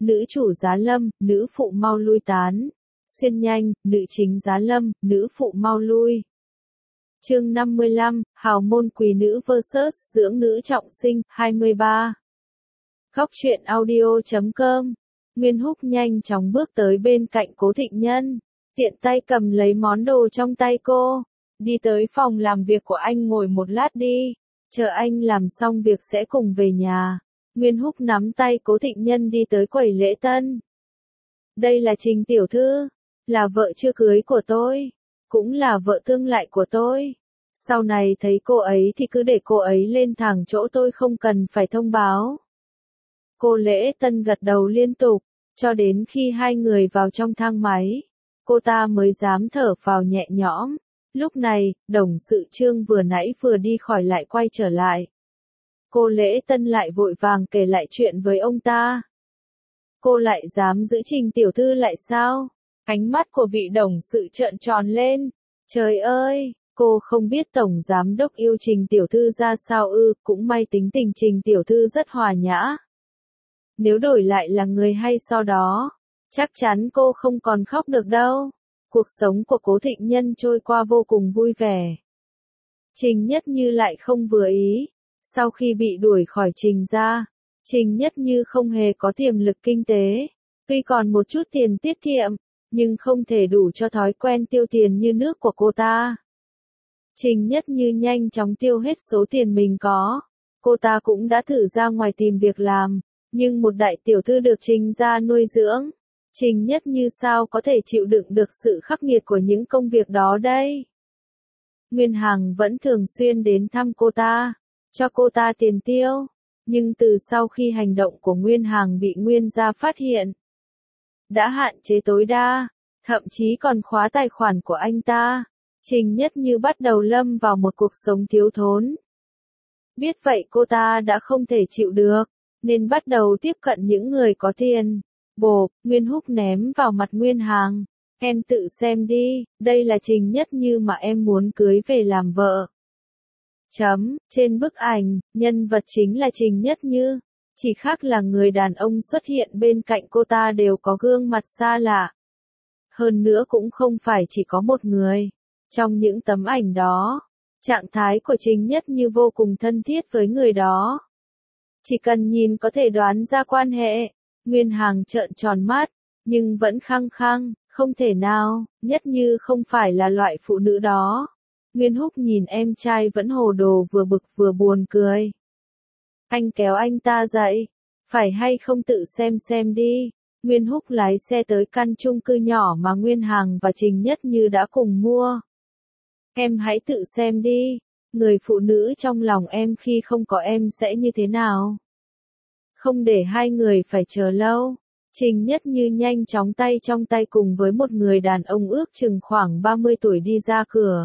nữ chủ giá lâm, nữ phụ mau lui tán. Xuyên nhanh, nữ chính giá lâm, nữ phụ mau lui. Chương 55, hào môn quý nữ vs dưỡng nữ trọng sinh, 23. Góc truyện audio.com. Nguyên Húc nhanh chóng bước tới bên cạnh Cố Thịnh Nhân, tiện tay cầm lấy món đồ trong tay cô. Đi tới phòng làm việc của anh ngồi một lát đi, chờ anh làm xong việc sẽ cùng về nhà. Nguyên Húc nắm tay Cố Thịnh Nhân đi tới quầy lễ tân. Đây là Trình tiểu thư, là vợ chưa cưới của tôi, cũng là vợ tương lại của tôi. Sau này thấy cô ấy thì cứ để cô ấy lên thẳng chỗ tôi không cần phải thông báo. Cô lễ tân gật đầu liên tục, cho đến khi hai người vào trong thang máy, cô ta mới dám thở phào nhẹ nhõm. Lúc này, đồng sự Trương vừa nãy vừa đi khỏi lại quay trở lại. Cô lễ tân lại vội vàng kể lại chuyện với ông ta. Cô lại dám giữ Trình tiểu thư lại sao? Ánh mắt của vị đồng sự trợn tròn lên. Trời ơi, cô không biết tổng giám đốc yêu Trình tiểu thư ra sao ư? Cũng may tính tình Trình tiểu thư rất hòa nhã. Nếu đổi lại là người hay sau đó, chắc chắn cô không còn khóc được đâu. Cuộc sống của Cố Thịnh Nhân trôi qua vô cùng vui vẻ. Trình Nhất Như lại không vừa ý. Sau khi bị đuổi khỏi Trình gia, Trình Nhất Như không hề có tiềm lực kinh tế. Tuy còn một chút tiền tiết kiệm, nhưng không thể đủ cho thói quen tiêu tiền như nước của cô ta. Trình Nhất Như nhanh chóng tiêu hết số tiền mình có. Cô ta cũng đã thử ra ngoài tìm việc làm, nhưng một đại tiểu thư được Trình gia nuôi dưỡng, Trình Nhất Như sao có thể chịu đựng được sự khắc nghiệt của những công việc đó đây? Nguyên Hằng vẫn thường xuyên đến thăm cô ta, cho cô ta tiền tiêu, nhưng từ sau khi hành động của Nguyên Hằng bị Nguyên gia phát hiện, đã hạn chế tối đa, thậm chí còn khóa tài khoản của anh ta. Trình Nhất Như bắt đầu lâm vào một cuộc sống thiếu thốn. Biết vậy cô ta đã không thể chịu được, nên bắt đầu tiếp cận những người có tiền. Bộp, Nguyên Húc ném vào mặt Nguyên Hằng. Em tự xem đi, đây là Trình Nhất Như mà em muốn cưới về làm vợ. Trên bức ảnh, nhân vật chính là Trình Nhất Như. Chỉ khác là người đàn ông xuất hiện bên cạnh cô ta đều có gương mặt xa lạ. Hơn nữa cũng không phải chỉ có một người. Trong những tấm ảnh đó, trạng thái của Trình Nhất Như vô cùng thân thiết với người đó. Chỉ cần nhìn có thể đoán ra quan hệ. Nguyên Hằng trợn tròn mắt, nhưng vẫn khăng khăng, không thể nào, Nhất Như không phải là loại phụ nữ đó. Nguyên Húc nhìn em trai vẫn hồ đồ vừa bực vừa buồn cười. Anh kéo anh ta dậy, phải hay không tự xem đi. Nguyên Húc lái xe tới căn chung cư nhỏ mà Nguyên Hằng và Trình Nhất Như đã cùng mua. Em hãy tự xem đi, người phụ nữ trong lòng em khi không có em sẽ như thế nào. Không để hai người phải chờ lâu, Trình Nhất Như nhanh chóng tay trong tay cùng với một người đàn ông ước chừng khoảng 30 tuổi đi ra cửa.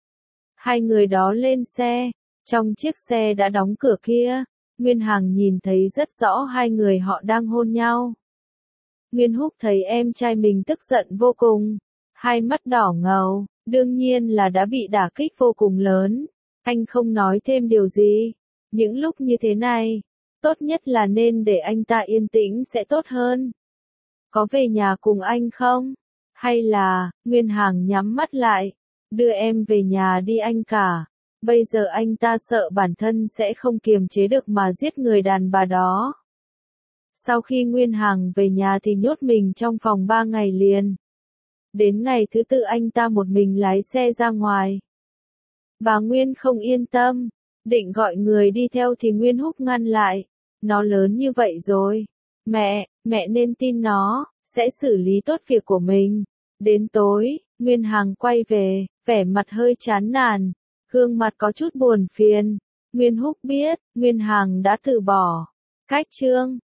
Hai người đó lên xe, trong chiếc xe đã đóng cửa kia, Nguyên Hằng nhìn thấy rất rõ hai người họ đang hôn nhau. Nguyên Húc thấy em trai mình tức giận vô cùng, hai mắt đỏ ngầu, đương nhiên là đã bị đả kích vô cùng lớn. Anh không nói thêm điều gì, những lúc như thế này, tốt nhất là nên để anh ta yên tĩnh sẽ tốt hơn. Có về nhà cùng anh không? Hay là, Nguyên Hằng nhắm mắt lại, đưa em về nhà đi anh cả. Bây giờ anh ta sợ bản thân sẽ không kiềm chế được mà giết người đàn bà đó. Sau khi Nguyên Hằng về nhà thì nhốt mình trong phòng 3 ngày liền. Đến ngày thứ tư anh ta một mình lái xe ra ngoài. Bà Nguyên không yên tâm, định gọi người đi theo thì Nguyên Húc ngăn lại. Nó lớn như vậy rồi. Mẹ nên tin nó, sẽ xử lý tốt việc của mình. Đến tối, Nguyên Hằng quay về, vẻ mặt hơi chán nản, gương mặt có chút buồn phiền. Nguyên Húc biết, Nguyên Hằng đã từ bỏ. Cách chương